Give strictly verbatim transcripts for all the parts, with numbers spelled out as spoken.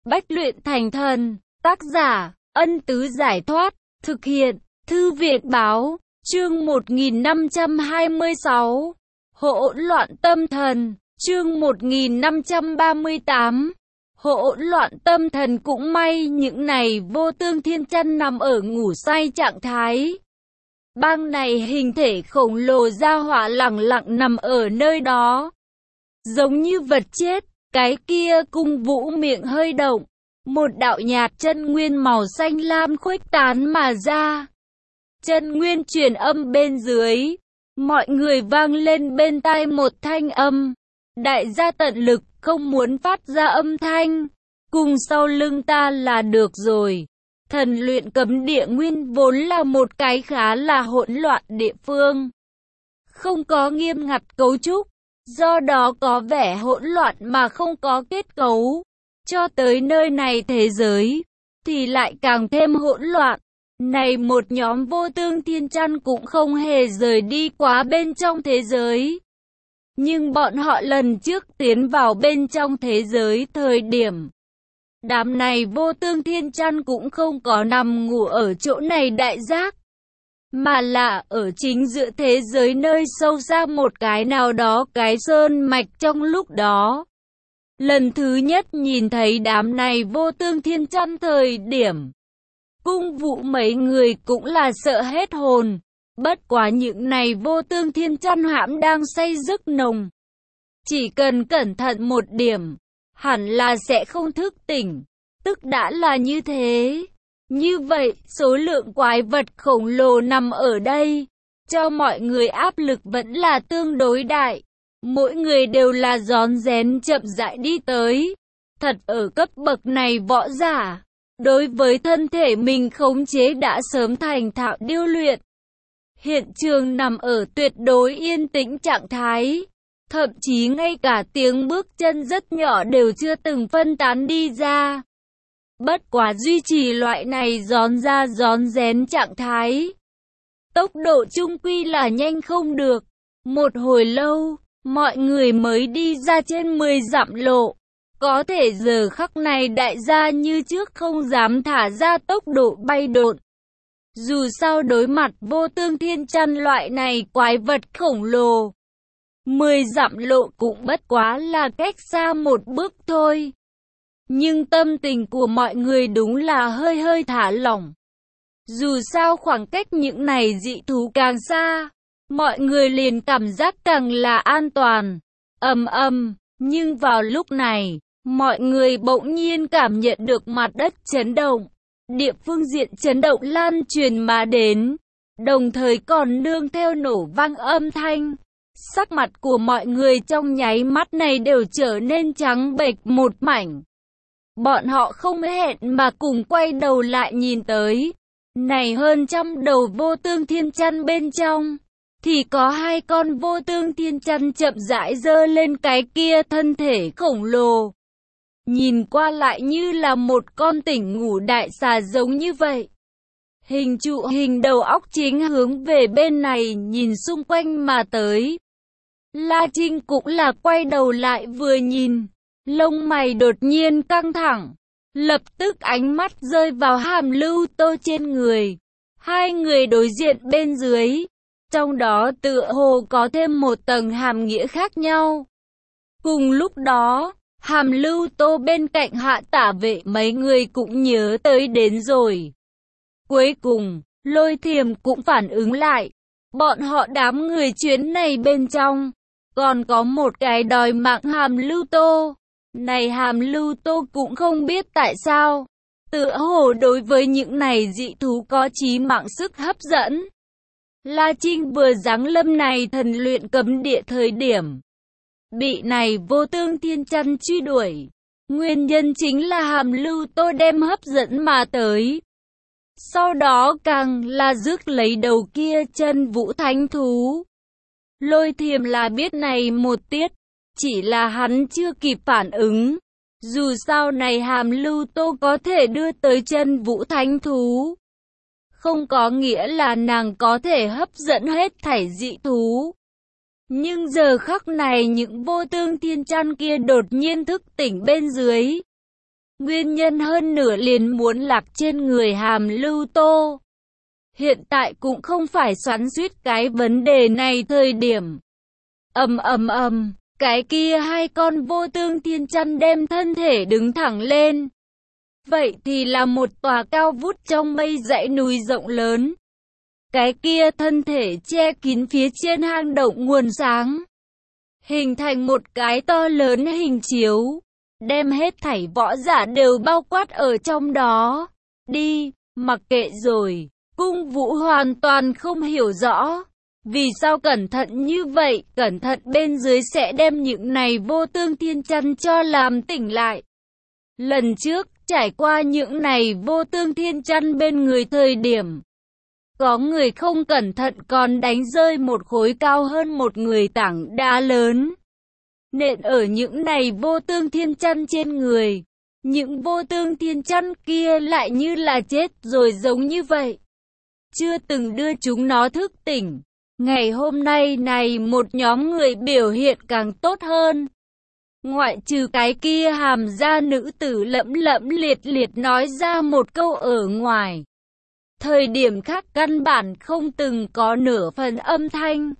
Bách luyện thành thần. Tác giả, Ân Tứ Giải Thoát. Thực hiện, Thư viện Báo. Chương một nghìn năm trăm hai mươi sáu. Hỗn loạn tâm thần. Chương một nghìn năm trăm ba mươi tám. Hỗn loạn tâm thần. Cũng may những này Vô Tương Thiên Chân nằm ở ngủ say trạng thái. Bang này hình thể khổng lồ ra hỏa lẳng lặng nằm ở nơi đó, giống như vật chết. Cái kia cung vũ miệng hơi động, một đạo nhạt chân nguyên màu xanh lam khuếch tán mà ra. Chân nguyên truyền âm bên dưới, mọi người vang lên bên tai một thanh âm. Đại gia tận lực không muốn phát ra âm thanh, cùng sau lưng ta là được rồi. Thần luyện cấm địa nguyên vốn là một cái khá là hỗn loạn địa phương, không có nghiêm ngặt cấu trúc, do đó có vẻ hỗn loạn mà không có kết cấu. Cho tới nơi này thế giới thì lại càng thêm hỗn loạn. Này một nhóm Vô Tương Thiên Chân cũng không hề rời đi quá bên trong thế giới. Nhưng bọn họ lần trước tiến vào bên trong thế giới thời điểm, đám này Vô Tương Thiên Chân cũng không có nằm ngủ ở chỗ này đại giác, mà là ở chính giữa thế giới nơi sâu xa một cái nào đó cái sơn mạch. Trong lúc đó, lần thứ nhất nhìn thấy đám này Vô Tương Thiên Chân thời điểm, cung vũ mấy người cũng là sợ hết hồn. Bất quá những này Vô Tương Thiên Chân hãm đang say giấc nồng, chỉ cần cẩn thận một điểm, hẳn là sẽ không thức tỉnh. Tức đã là như thế. Như vậy, số lượng quái vật khổng lồ nằm ở đây, cho mọi người áp lực vẫn là tương đối đại. Mỗi người đều là rón rén chậm rãi đi tới. Thật ở cấp bậc này võ giả, đối với thân thể mình khống chế đã sớm thành thạo điêu luyện. Hiện trường nằm ở tuyệt đối yên tĩnh trạng thái. Thậm chí ngay cả tiếng bước chân rất nhỏ đều chưa từng phân tán đi ra. Bất quá duy trì loại này rón ra rón rén trạng thái, tốc độ chung quy là nhanh không được. Một hồi lâu, mọi người mới đi ra trên mười dặm lộ. Có thể giờ khắc này đại gia như trước không dám thả ra tốc độ bay độn. Dù sao đối mặt Vô Tương Thiên Chân loại này quái vật khổng lồ, mười dặm lộ cũng bất quá là cách xa một bước thôi. Nhưng tâm tình của mọi người đúng là hơi hơi thả lỏng. Dù sao khoảng cách những này dị thú càng xa, mọi người liền cảm giác càng là an toàn. Ầm ầm, nhưng vào lúc này, mọi người bỗng nhiên cảm nhận được mặt đất chấn động. Địa phương diện chấn động lan truyền mà đến, đồng thời còn nương theo nổ vang âm thanh. Sắc mặt của mọi người trong nháy mắt này đều trở nên trắng bệch một mảnh. Bọn họ không hẹn mà cùng quay đầu lại nhìn tới. Này hơn trăm đầu Vô Tương Thiên Chân bên trong, thì có hai con Vô Tương Thiên Chân chậm rãi giơ lên cái kia thân thể khổng lồ. Nhìn qua lại như là một con tỉnh ngủ đại xà giống như vậy. Hình trụ hình đầu óc chính hướng về bên này nhìn xung quanh mà tới. La Trinh cũng là quay đầu lại vừa nhìn, lông mày đột nhiên căng thẳng, lập tức ánh mắt rơi vào Hàm Lưu Tô trên người. Hai người đối diện bên dưới, trong đó tựa hồ có thêm một tầng hàm nghĩa khác nhau. Cùng lúc đó, Hàm Lưu Tô bên cạnh Hạ Tả Vệ mấy người cũng nhớ tới đến rồi. Cuối cùng, Lôi Thiềm cũng phản ứng lại. Bọn họ đám người chuyến này bên trong, còn có một cái đòi mạng Hàm Lưu Tô. Này Hàm Lưu Tô cũng không biết tại sao, tựa hồ đối với những này dị thú có chí mạng sức hấp dẫn. La Trinh vừa giáng lâm này thần luyện cấm địa thời điểm, bị này Vô Tương Thiên Chân truy đuổi. Nguyên nhân chính là Hàm Lưu Tô đem hấp dẫn mà tới. Sau đó càng là rước lấy đầu kia chân vũ thánh thú. Lôi Thiềm là biết này một tiết, chỉ là hắn chưa kịp phản ứng. Dù sao này Hàm Lưu Tô có thể đưa tới chân vũ thánh thú, không có nghĩa là nàng có thể hấp dẫn hết thảy dị thú. Nhưng giờ khắc này những Vô Tương Thiên Chân kia đột nhiên thức tỉnh bên dưới, Nguyên nhân hơn nửa liền muốn lạc trên người Hàm Lưu Tô. Hiện tại cũng không phải xoắn xuýt cái vấn đề này thời điểm. Ầm ầm ầm, cái kia hai con vô tương thiên chăn đem thân thể đứng thẳng lên. Vậy thì là một tòa cao vút trong mây dãy núi rộng lớn. Cái kia thân thể che kín phía trên hang động nguồn sáng, hình thành một cái to lớn hình chiếu, đem hết thảy võ giả đều bao quát ở trong đó. Đi, mặc kệ rồi, Cung Vũ hoàn toàn không hiểu rõ. Vì sao cẩn thận như vậy, cẩn thận bên dưới sẽ đem những này vô tương thiên chăn cho làm tỉnh lại. Lần trước, trải qua những này vô tương thiên chăn bên người thời điểm, có người không cẩn thận còn đánh rơi một khối cao hơn một người tảng đá lớn, nện ở những này vô tương thiên chăn trên người. Những vô tương thiên chăn kia lại như là chết rồi giống như vậy, chưa từng đưa chúng nó thức tỉnh. Ngày hôm nay này một nhóm người biểu hiện càng tốt hơn. Ngoại trừ cái kia Hàm gia nữ tử lẫm lẫm liệt liệt nói ra một câu ở ngoài, thời điểm khác căn bản không từng có nửa phần âm thanh.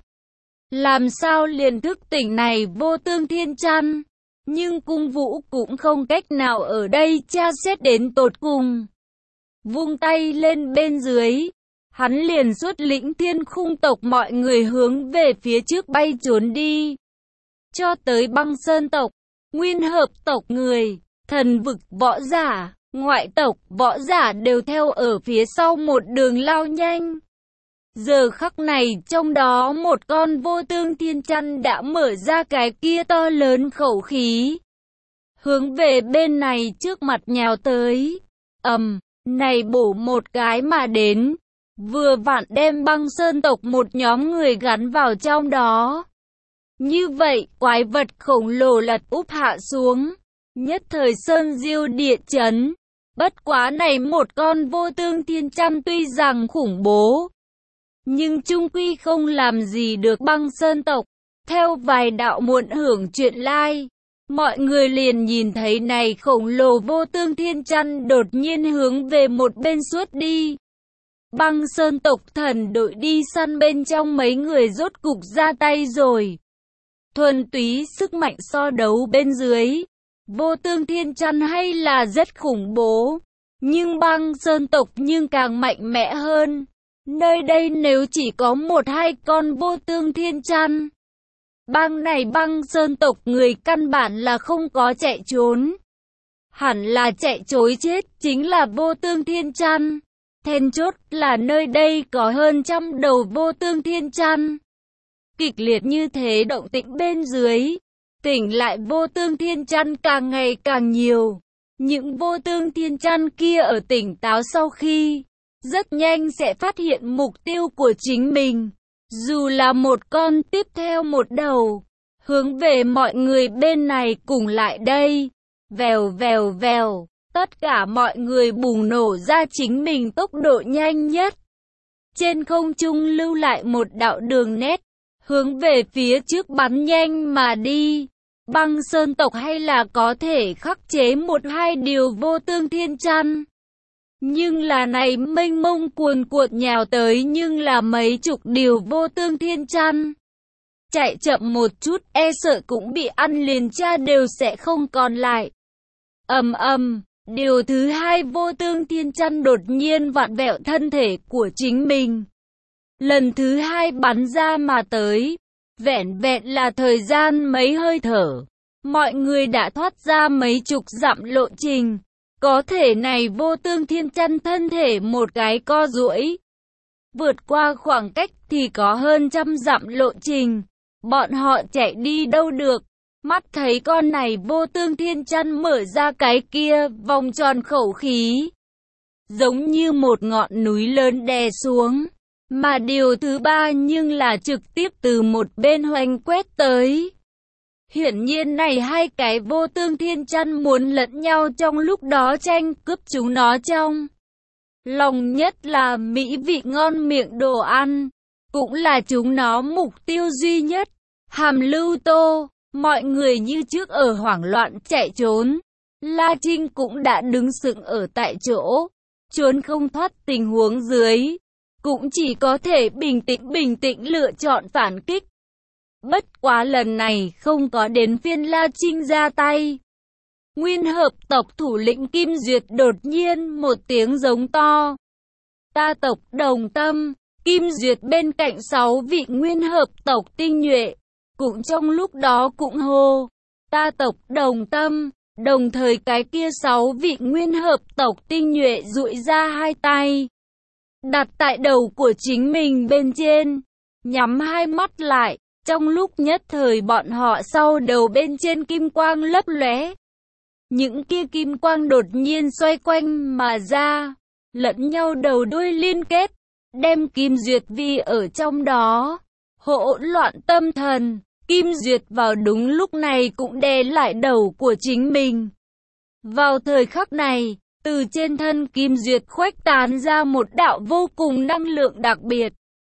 Làm sao liền thức tỉnh này vô tương thiên chăn? Nhưng Cung Vũ cũng không cách nào ở đây tra xét đến tột cùng. Vung tay lên bên dưới, hắn liền xuất lĩnh thiên khung tộc mọi người hướng về phía trước bay trốn đi. Cho tới Băng Sơn tộc, Nguyên Hợp tộc người, Thần Vực võ giả, ngoại tộc võ giả đều theo ở phía sau một đường lao nhanh. Giờ khắc này trong đó một con vô tương thiên chăn đã mở ra cái kia to lớn khẩu khí, hướng về bên này trước mặt nhào tới. Ầm, này bổ một cái mà đến, vừa vặn đem Băng Sơn tộc một nhóm người gắn vào trong đó. Như vậy, quái vật khổng lồ lật úp hạ xuống, nhất thời sơn diêu địa chấn. Bất quá này một con vô tương thiên chăn tuy rằng khủng bố, nhưng chung quy không làm gì được Băng Sơn tộc. Theo vài đạo muộn hưởng chuyện lai, mọi người liền nhìn thấy này khổng lồ vô tương thiên chăn đột nhiên hướng về một bên suốt đi. Băng Sơn tộc thần đội đi săn bên trong mấy người rốt cục ra tay rồi. Thuần túy sức mạnh so đấu bên dưới, vô tương thiên chăn hay là rất khủng bố, nhưng Băng Sơn tộc nhưng càng mạnh mẽ hơn. Nơi đây nếu chỉ có một hai con vô tương thiên chăn, bang này Băng Sơn tộc người căn bản là không có chạy trốn. Hẳn là chạy chối chết chính là vô tương thiên chăn. Then chốt là nơi đây có hơn trăm đầu vô tương thiên chăn. Kịch liệt như thế động tĩnh bên dưới, tỉnh lại vô tương thiên chăn càng ngày càng nhiều. Những vô tương thiên chăn kia ở tỉnh táo sau khi, rất nhanh sẽ phát hiện mục tiêu của chính mình. Dù là một con tiếp theo một đầu, hướng về mọi người bên này cùng lại đây. Vèo vèo vèo, tất cả mọi người bùng nổ ra chính mình tốc độ nhanh nhất. Trên không trung lưu lại một đạo đường nét, hướng về phía trước bắn nhanh mà đi. Băng Sơn tộc hay là có thể khắc chế một hai điều vô tương thiên chăn. Nhưng là này mênh mông cuồn cuộn nhào tới nhưng là mấy chục điều vô tương thiên chăn. Chạy chậm một chút e sợ cũng bị ăn liền cha đều sẽ không còn lại. Ầm ầm, điều thứ hai vô tương thiên chăn đột nhiên vặn vẹo thân thể của chính mình. Lần thứ hai bắn ra mà tới, vẹn vẹn là thời gian mấy hơi thở. Mọi người đã thoát ra mấy chục dặm lộ trình. Có thể này vô tương thiên chăn thân thể một cái co duỗi, vượt qua khoảng cách thì có hơn trăm dặm lộ trình. Bọn họ chạy đi đâu được. Mắt thấy con này vô tương thiên chăn mở ra cái kia vòng tròn khẩu khí, giống như một ngọn núi lớn đè xuống. Mà điều thứ ba nhưng là trực tiếp từ một bên hoành quét tới. Hiển nhiên này hai cái vô tương thiên chăn muốn lẫn nhau trong lúc đó tranh cướp chúng nó trong lòng, nhất là mỹ vị ngon miệng đồ ăn, cũng là chúng nó mục tiêu duy nhất. Hàm Lưu Tô, mọi người như trước ở hoảng loạn chạy trốn. La Trinh cũng đã đứng sững ở tại chỗ, trốn không thoát tình huống dưới, cũng chỉ có thể bình tĩnh bình tĩnh lựa chọn phản kích. Bất quá lần này không có đến phiên La Trinh ra tay. Nguyên hợp tộc thủ lĩnh Kim Duyệt đột nhiên một tiếng giống to. Ta tộc đồng tâm, Kim Duyệt bên cạnh sáu vị nguyên hợp tộc tinh nhuệ, cũng trong lúc đó cũng hô, ta tộc đồng tâm, đồng thời cái kia sáu vị nguyên hợp tộc tinh nhuệ duỗi ra hai tay, đặt tại đầu của chính mình bên trên, nhắm hai mắt lại, trong lúc nhất thời bọn họ sau đầu bên trên kim quang lấp lóe. Những kia kim quang đột nhiên xoay quanh mà ra, lẫn nhau đầu đuôi liên kết, đem Kim Duyệt vi ở trong đó. Hỗn loạn tâm thần, Kim Duyệt vào đúng lúc này cũng đè lại đầu của chính mình. Vào thời khắc này, từ trên thân Kim Duyệt khuếch tán ra một đạo vô cùng năng lượng đặc biệt.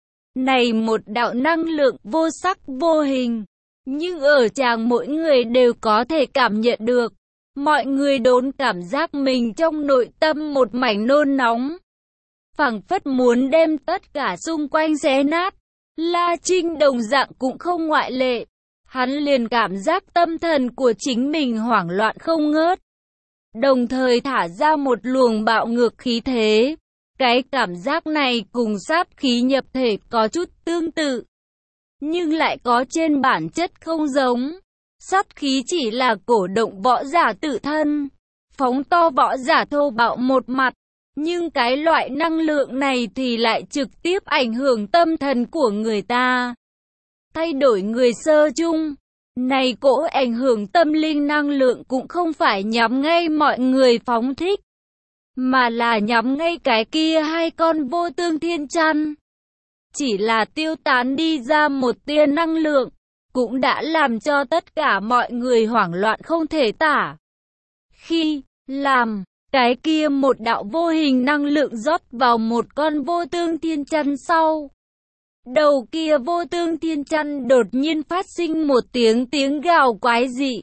Này một đạo năng lượng vô sắc vô hình, nhưng ở chàng mỗi người đều có thể cảm nhận được. Mọi người đốn cảm giác mình trong nội tâm một mảnh nôn nóng, phảng phất muốn đem tất cả xung quanh xé nát. La Trinh đồng dạng cũng không ngoại lệ, hắn liền cảm giác tâm thần của chính mình hoảng loạn không ngớt, đồng thời thả ra một luồng bạo ngược khí thế. Cái cảm giác này cùng sát khí nhập thể có chút tương tự, nhưng lại có trên bản chất không giống. Sát khí chỉ là cổ động võ giả tự thân, phóng to võ giả thô bạo một mặt, nhưng cái loại năng lượng này thì lại trực tiếp ảnh hưởng tâm thần của người ta, thay đổi người sơ chung. Này cỗ ảnh hưởng tâm linh năng lượng cũng không phải nhắm ngay mọi người phóng thích, mà là nhắm ngay cái kia hai con vô tương thiên chăn. Chỉ là tiêu tán đi ra một tia năng lượng, cũng đã làm cho tất cả mọi người hoảng loạn không thể tả. Khi làm cái kia một đạo vô hình năng lượng rót vào một con vô tương thiên chăn sau, đầu kia vô tương thiên chăn đột nhiên phát sinh một tiếng tiếng gào quái dị.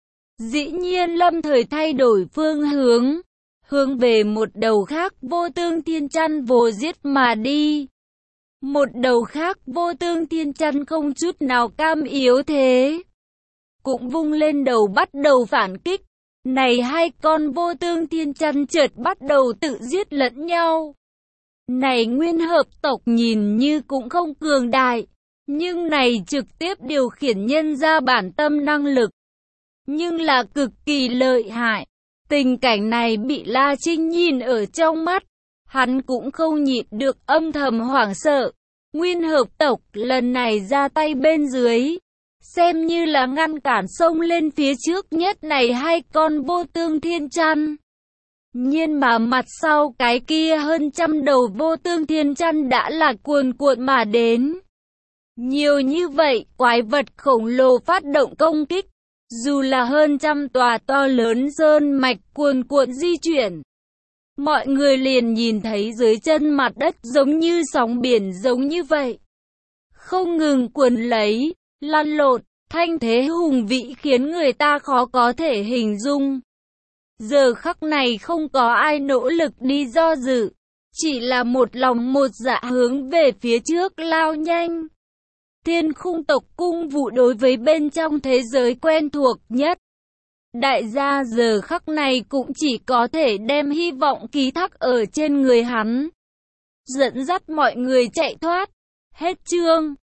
Dĩ nhiên lâm thời thay đổi phương hướng, hướng về một đầu khác vô tương thiên chăn vồ giết mà đi. Một đầu khác vô tương thiên chăn không chút nào cam yếu thế, cũng vung lên đầu bắt đầu phản kích. Này hai con vô tương thiên chăn chợt bắt đầu tự giết lẫn nhau. Này nguyên hợp tộc nhìn như cũng không cường đại, nhưng này trực tiếp điều khiển nhân ra bản tâm năng lực, nhưng là cực kỳ lợi hại. Tình cảnh này bị La Trinh nhìn ở trong mắt, hắn cũng không nhịn được âm thầm hoảng sợ. Nguyên hợp tộc lần này ra tay bên dưới, xem như là ngăn cản xông lên phía trước nhất này hai con vô tương thiên chăn. Nhưng mà mặt sau cái kia hơn trăm đầu vô tương thiên chăn đã là cuồn cuộn mà đến. Nhiều như vậy, quái vật khổng lồ phát động công kích, dù là hơn trăm tòa to lớn sơn mạch cuồn cuộn di chuyển. Mọi người liền nhìn thấy dưới chân mặt đất giống như sóng biển giống như vậy, không ngừng cuốn lấy, lăn lộn, thanh thế hùng vĩ khiến người ta khó có thể hình dung. Giờ khắc này không có ai nỗ lực đi do dự, chỉ là một lòng một dạ hướng về phía trước lao nhanh. Thiên khung tộc cung vụ đối với bên trong thế giới quen thuộc nhất. Đại gia giờ khắc này cũng chỉ có thể đem hy vọng ký thác ở trên người hắn, dẫn dắt mọi người chạy thoát. Hết chương.